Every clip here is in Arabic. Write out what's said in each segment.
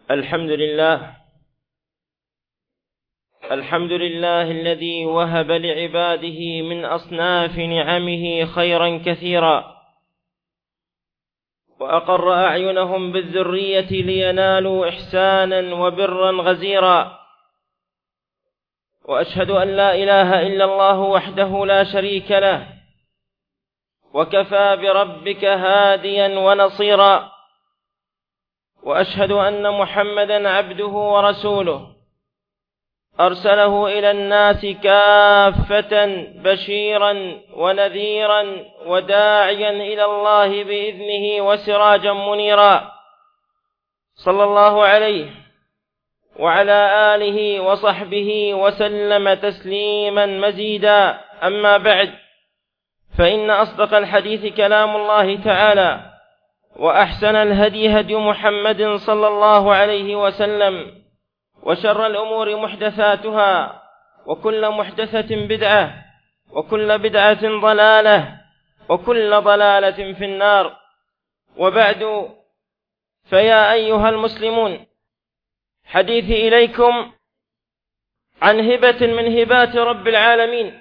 الحمد لله الذي وهب لعباده من أصناف نعمه خيرا كثيرا، وأقر أعينهم بالذرية لينالوا إحسانا وبرا غزيرا. وأشهد أن لا إله إلا الله وحده لا شريك له، وكفى بربك هاديا ونصيرا. وأشهد أن محمدا عبده ورسوله، أرسله إلى الناس كافة بشيرا ونذيرا وداعيا إلى الله بإذنه وسراجا منيرا، صلى الله عليه وعلى آله وصحبه وسلم تسليما مزيدا. أما بعد، فإن أصدق الحديث كلام الله تعالى، وأحسن الهدي هدي محمد صلى الله عليه وسلم، وشر الأمور محدثاتها، وكل محدثة بدعة، وكل بدعة ضلالة، وكل ضلالة في النار. وبعد، فيا أيها المسلمون، حديثي إليكم عن هبة من هبات رب العالمين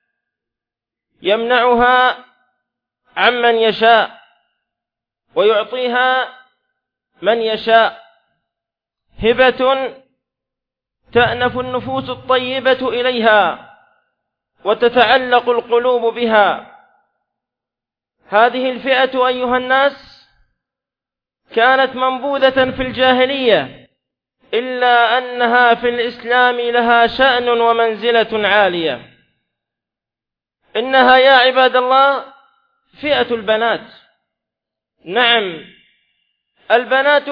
يمنعها عمن يشاء ويعطيها من يشاء، هبة تأنف النفوس الطيبة إليها وتتعلق القلوب بها. هذه الفئة أيها الناس كانت منبوذة في الجاهلية، إلا أنها في الإسلام لها شأن ومنزلة عالية. إنها يا عباد الله فئة البنات. نعم، البنات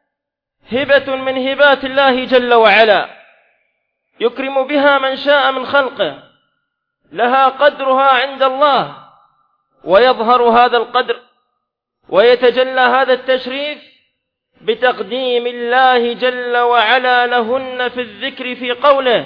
هبة من هبات الله جل وعلا، يكرم بها من شاء من خلقه، لها قدرها عند الله، ويظهر هذا القدر ويتجلى هذا التشريف بتقديم الله جل وعلا لهن في الذكر في قوله: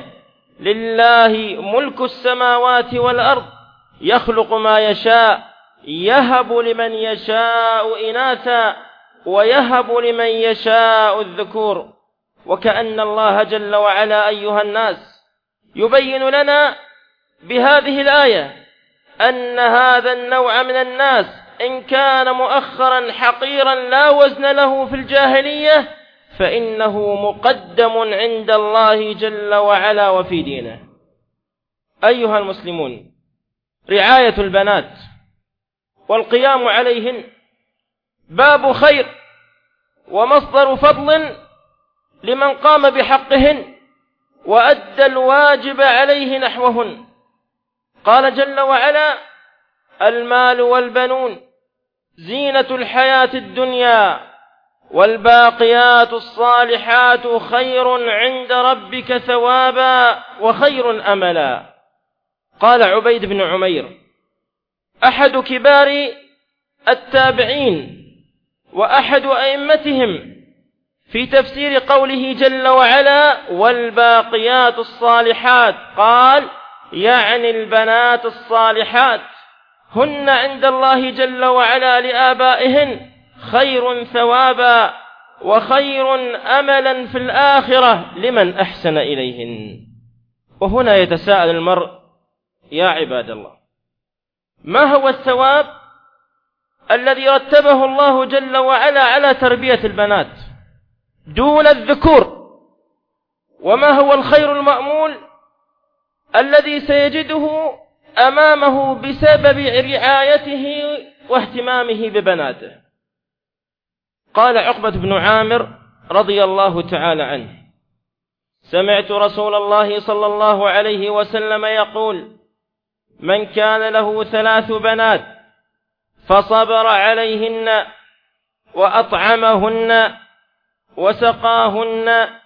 لله ملك السماوات والأرض يخلق ما يشاء يهب لمن يشاء إناثا ويهب لمن يشاء الذكور. وكأن الله جل وعلا أيها الناس يبين لنا بهذه الآية أن هذا النوع من الناس إن كان مؤخرا حقيرا لا وزن له في الجاهلية، فإنه مقدم عند الله جل وعلا وفي دينه. أيها المسلمون، رعاية البنات والقيام عليهن باب خير ومصدر فضل لمن قام بحقهن وأدى الواجب عليه نحوهن. قال جل وعلا: المال والبنون زينة الحياة الدنيا والباقيات الصالحات خير عند ربك ثوابا وخير أملا. قال عبيد بن عمير أحد كبار التابعين وأحد أئمتهم في تفسير قوله جل وعلا: والباقيات الصالحات، قال: يعني البنات الصالحات هن عند الله جل وعلا لآبائهن خير ثوابا وخير أملا في الآخرة لمن أحسن إليهن. وهنا يتساءل المرء: يا عباد الله، ما هو الثواب الذي رتبه الله جل وعلا على تربية البنات دون الذكور؟ وما هو الخير المأمول الذي سيجده أمامه بسبب رعايته واهتمامه ببناته؟ قال عقبة بن عامر رضي الله تعالى عنه: سمعت رسول الله صلى الله عليه وسلم يقول: من كان له 3 بنات فصبر عليهن وأطعمهن وسقاهن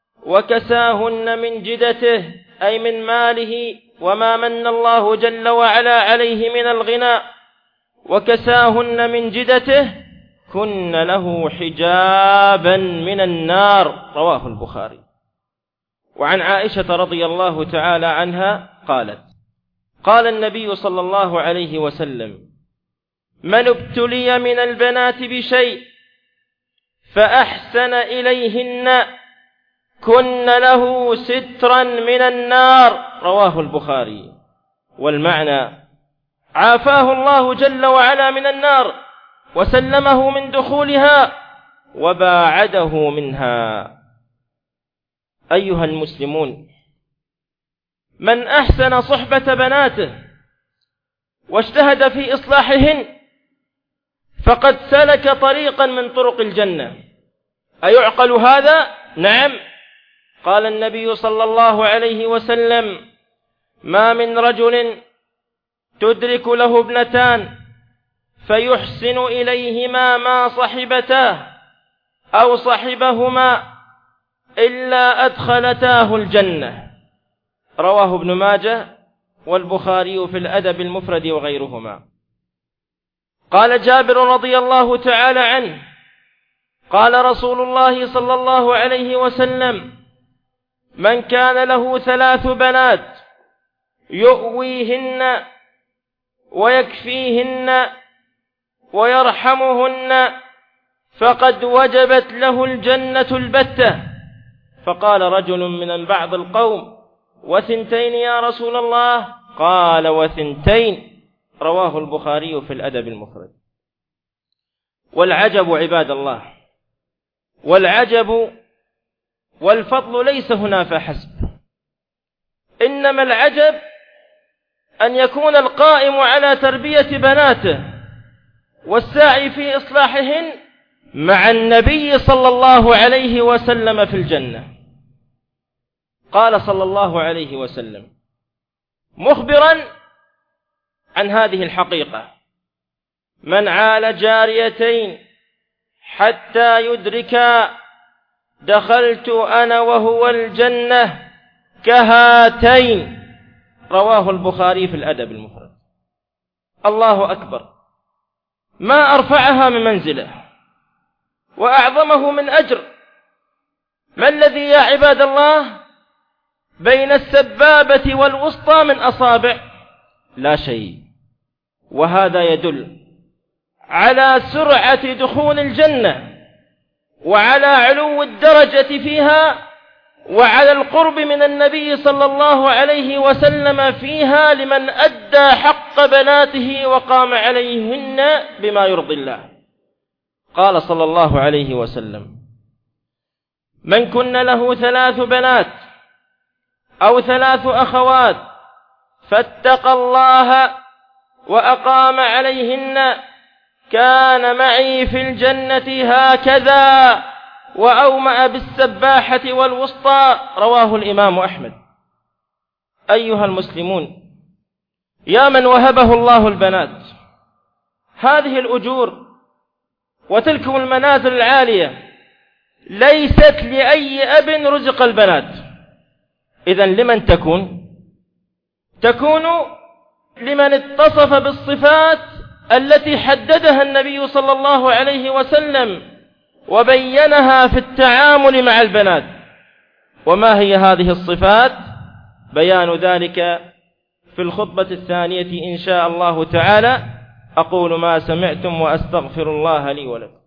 وكساهن من جدته، أي من ماله وما من الله جل وعلا عليه من الغنى، وكساهن من جدته، كن له حجابا من النار. رواه البخاري. وعن عائشة رضي الله تعالى عنها قالت: قال النبي صلى الله عليه وسلم: من ابتلي من البنات بشيء فأحسن إليهن كن له سترا من النار، رواه البخاري. والمعنى عافاه الله جل وعلا من النار وسلمه من دخولها وباعده منها. أيها المسلمون، من أحسن صحبة بناته واجتهد في إصلاحهن فقد سلك طريقا من طرق الجنة. أيعقل هذا؟ نعم. قال النبي صلى الله عليه وسلم: ما من رجل تدرك له ابنتان فيحسن إليهما ما صحبتاه أو صحبهما إلا أدخلتاه الجنة، رواه ابن ماجه والبخاري في الأدب المفرد وغيرهما. قال جابر رضي الله تعالى عنه: قال رسول الله صلى الله عليه وسلم: من كان له 3 بنات يؤويهن ويكفيهن ويرحمهن فقد وجبت له الجنة البتة. فقال رجل من بعض القوم: و2 يا رسول الله؟ قال: و2. رواه البخاري في الأدب المفرد. والعجب عباد الله، والعجب والفضل ليس هنا فحسب، إنما العجب أن يكون القائم على تربية بناته والساعي في إصلاحهن مع النبي صلى الله عليه وسلم في الجنة. قال صلى الله عليه وسلم مخبرا عن هذه الحقيقة: من عال جاريتين حتى يدركا دخلت أنا وهو الجنة كهاتين، رواه البخاري في الأدب المفرد. الله أكبر، ما أرفعها من منزله وأعظمه من أجر. ما الذي يا عباد الله بين السبابة والوسطى من أصابع؟ لا شيء. وهذا يدل على سرعة دخول الجنة وعلى علو الدرجة فيها وعلى القرب من النبي صلى الله عليه وسلم فيها لمن أدى حق بناته وقام عليهن بما يرضي الله. قال صلى الله عليه وسلم: من كن له 3 بنات أو 3 أخوات فاتقى الله وأقام عليهن كان معي في الجنة هكذا، وأومأ بالسباحة والوسطى، رواه الإمام أحمد. أيها المسلمون، يا من وهبه الله البنات هذه الأجور وتلكم المنازل العالية ليست لأي أب رزق البنات. إذن لمن تكون؟ تكون لمن اتصف بالصفات التي حددها النبي صلى الله عليه وسلم وبينها في التعامل مع البنات. وما هي هذه الصفات؟ بيان ذلك في الخطبة الثانية إن شاء الله تعالى. أقول ما سمعتم وأستغفر الله لي ولكم.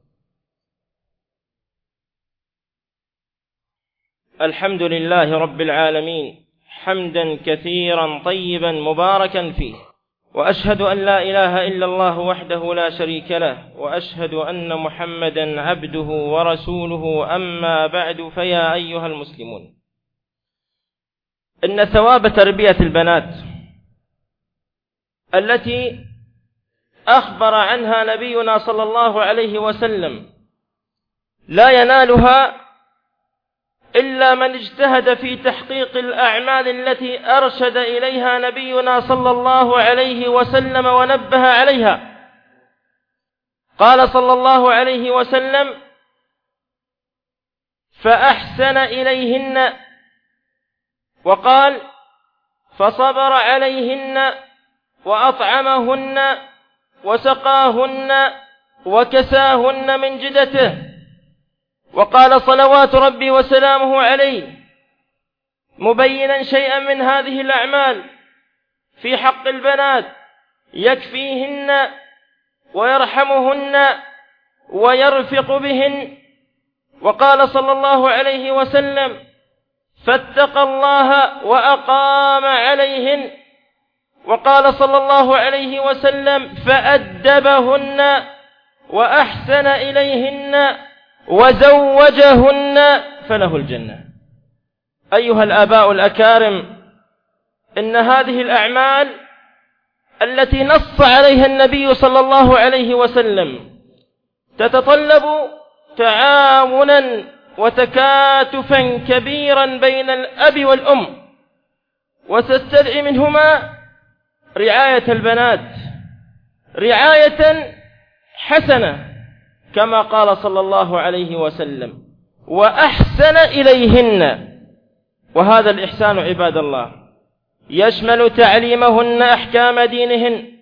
الحمد لله رب العالمين، حمدا كثيرا طيبا مباركا فيه، وأشهد أن لا إله إلا الله وحده لا شريك له، وأشهد أن محمدا عبده ورسوله. أما بعد، فيا أيها المسلمون، إن ثواب تربية البنات التي أخبر عنها نبينا صلى الله عليه وسلم لا ينالها إلا من اجتهد في تحقيق الأعمال التي أرشد إليها نبينا صلى الله عليه وسلم ونبه عليها. قال صلى الله عليه وسلم: فأحسن إليهن، وقال: فصبر عليهن وأطعمهن وسقاهن وكساهن من جدته. وقال صلوات ربي وسلامه عليه مبينا شيئا من هذه الأعمال في حق البنات: يكفيهن ويرحمهن ويرفق بهن وقال صلى الله عليه وسلم: فاتقى الله وأقام عليهن. وقال صلى الله عليه وسلم: فأدبهن وأحسن إليهن وزوجهن فله الجنة. أيها الآباء الأكارم، إن هذه الأعمال التي نص عليها النبي صلى الله عليه وسلم تتطلب تعاونا وتكاتفا كبيرا بين الأب والأم، وتستدعي منهما رعاية البنات رعاية حسنة، كما قال صلى الله عليه وسلم: وأحسن إليهن. وهذا الإحسان عباد الله يشمل تعليمهن أحكام دينهن،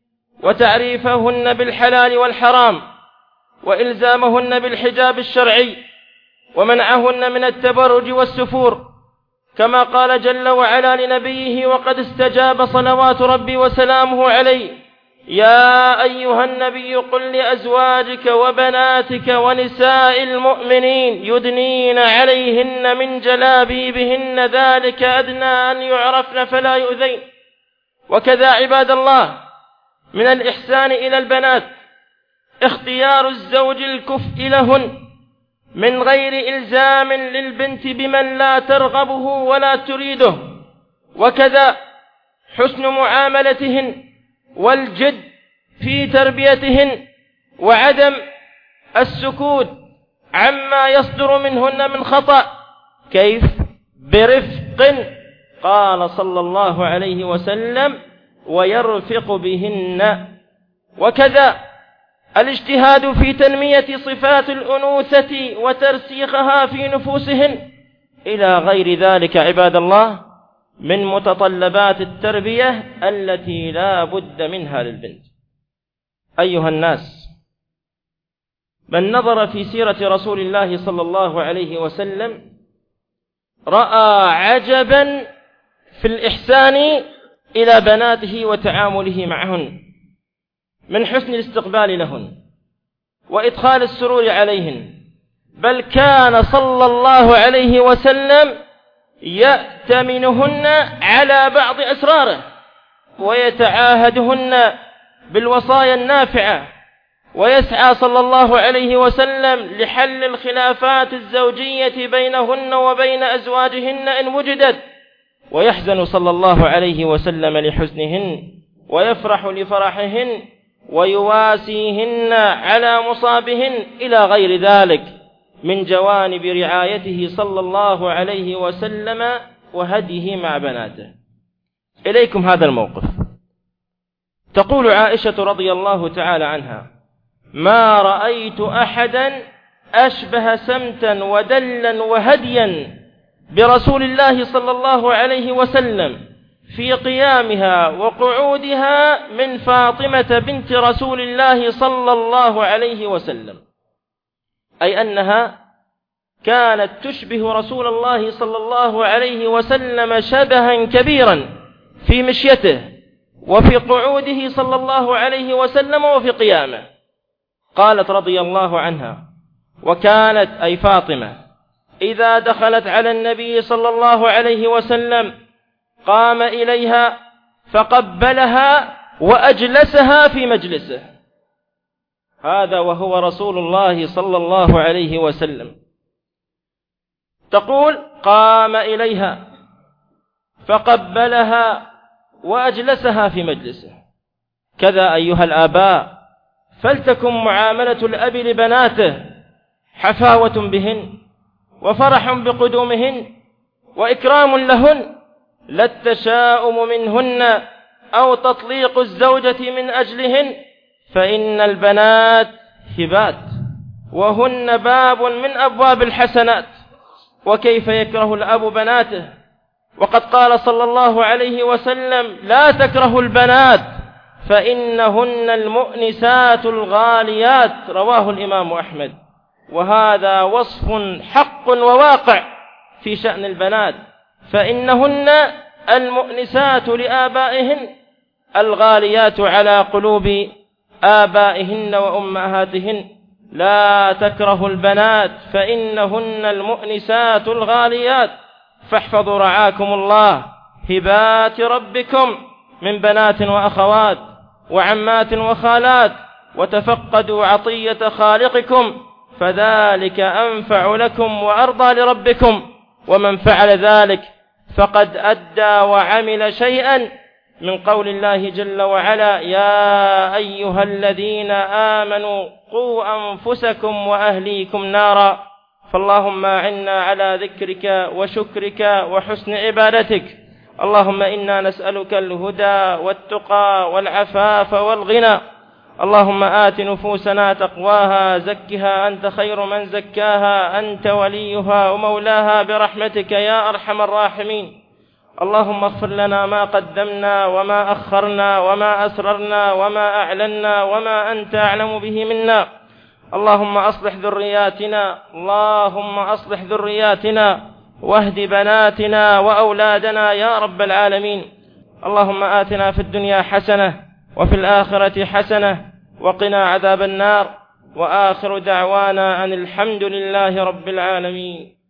وتعريفهن بالحلال والحرام، وإلزامهن بالحجاب الشرعي، ومنعهن من التبرج والسفور، كما قال جل وعلا لنبيه وقد استجاب صلوات ربي وسلامه عليه: يا أيها النبي قل لأزواجك وبناتك ونساء المؤمنين يدنين عليهن من جلابيبهن ذلك أدنى أن يعرفن فلا يؤذين. وكذا عباد الله من الإحسان إلى البنات اختيار الزوج الكفء لهن من غير إلزام للبنت بمن لا ترغبه ولا تريده، وكذا حسن معاملتهن والجد في تربيتهن، وعدم السكوت عما يصدر منهن من خطأ. كيف؟ برفق، قال صلى الله عليه وسلم: ويرفق بهن. وكذا الاجتهاد في تنمية صفات الأنوثة وترسيخها في نفوسهن، إلى غير ذلك عباد الله من متطلبات التربية التي لا بد منها للبنت. أيها الناس، من نظر في سيرة رسول الله صلى الله عليه وسلم رأى عجبا في الإحسان إلى بناته وتعامله معهن، من حسن الاستقبال لهن وإدخال السرور عليهن، بل كان صلى الله عليه وسلم يأتمنهن على بعض أسراره، ويتعاهدهن بالوصايا النافعة، ويسعى صلى الله عليه وسلم لحل الخلافات الزوجية بينهن وبين أزواجهن إن وجدت، ويحزن صلى الله عليه وسلم لحزنهن، ويفرح لفرحهن، ويواسيهن على مصابهن، إلى غير ذلك من جوانب رعايته صلى الله عليه وسلم وهديه مع بناته. إليكم هذا الموقف. تقول عائشة رضي الله تعالى عنها: ما رأيت أحدا أشبه سمتا ودلا وهديا برسول الله صلى الله عليه وسلم في قيامها وقعودها من فاطمة بنت رسول الله صلى الله عليه وسلم، أي أنها كانت تشبه رسول الله صلى الله عليه وسلم شبها كبيرا في مشيته وفي قعوده صلى الله عليه وسلم وفي قيامه. قالت رضي الله عنها: وكانت أي فاطمة إذا دخلت على النبي صلى الله عليه وسلم قام إليها فقبلها وأجلسها في مجلسه، هذا وهو رسول الله صلى الله عليه وسلم. تقول: قام إليها فقبلها وأجلسها في مجلسه. كذا أيها الآباء فلتكن معاملة الأب لبناته حفاوة بهن وفرح بقدومهن وإكرام لهن، لا التشاؤم منهن أو تطليق الزوجة من أجلهن، فإن البنات هبات وهن باب من أبواب الحسنات. وكيف يكره الأب بناته؟ وقد قال صلى الله عليه وسلم: لا تكرهوا البنات فإنهن المؤنسات الغاليات، رواه الإمام أحمد. وهذا وصف حق وواقع في شأن البنات، فإنهن المؤنسات لآبائهن الغاليات على قلوب آبائهن وأمهاتهن، لا تكرهوا البنات فإنهن المؤنسات الغاليات، فاحفظوا رعاكم الله هبات ربكم من بنات وأخوات وعمات وخالات، وتفقدوا عطية خالقكم، فذلك أنفع لكم وأرضى لربكم. ومن فعل ذلك فقد أدى وعمل شيئا من قول الله جل وعلا: يا أيها الذين آمنوا قوا أنفسكم وأهليكم نارا. فاللهم أعنا على ذكرك وشكرك وحسن عبادتك. اللهم إنا نسألك الهدى والتقى والعفاف والغنى. اللهم آت نفوسنا تقواها، زكها أنت خير من زكاها، أنت وليها ومولاها، برحمتك يا أرحم الراحمين. اللهم اغفر لنا ما قدمنا وما أخرنا وما أسررنا وما أعلنا وما أنت أعلم به منا. اللهم أصلح ذرياتنا واهد بناتنا وأولادنا يا رب العالمين. اللهم آتنا في الدنيا حسنة وفي الآخرة حسنة وقنا عذاب النار. وآخر دعوانا أن الحمد لله رب العالمين.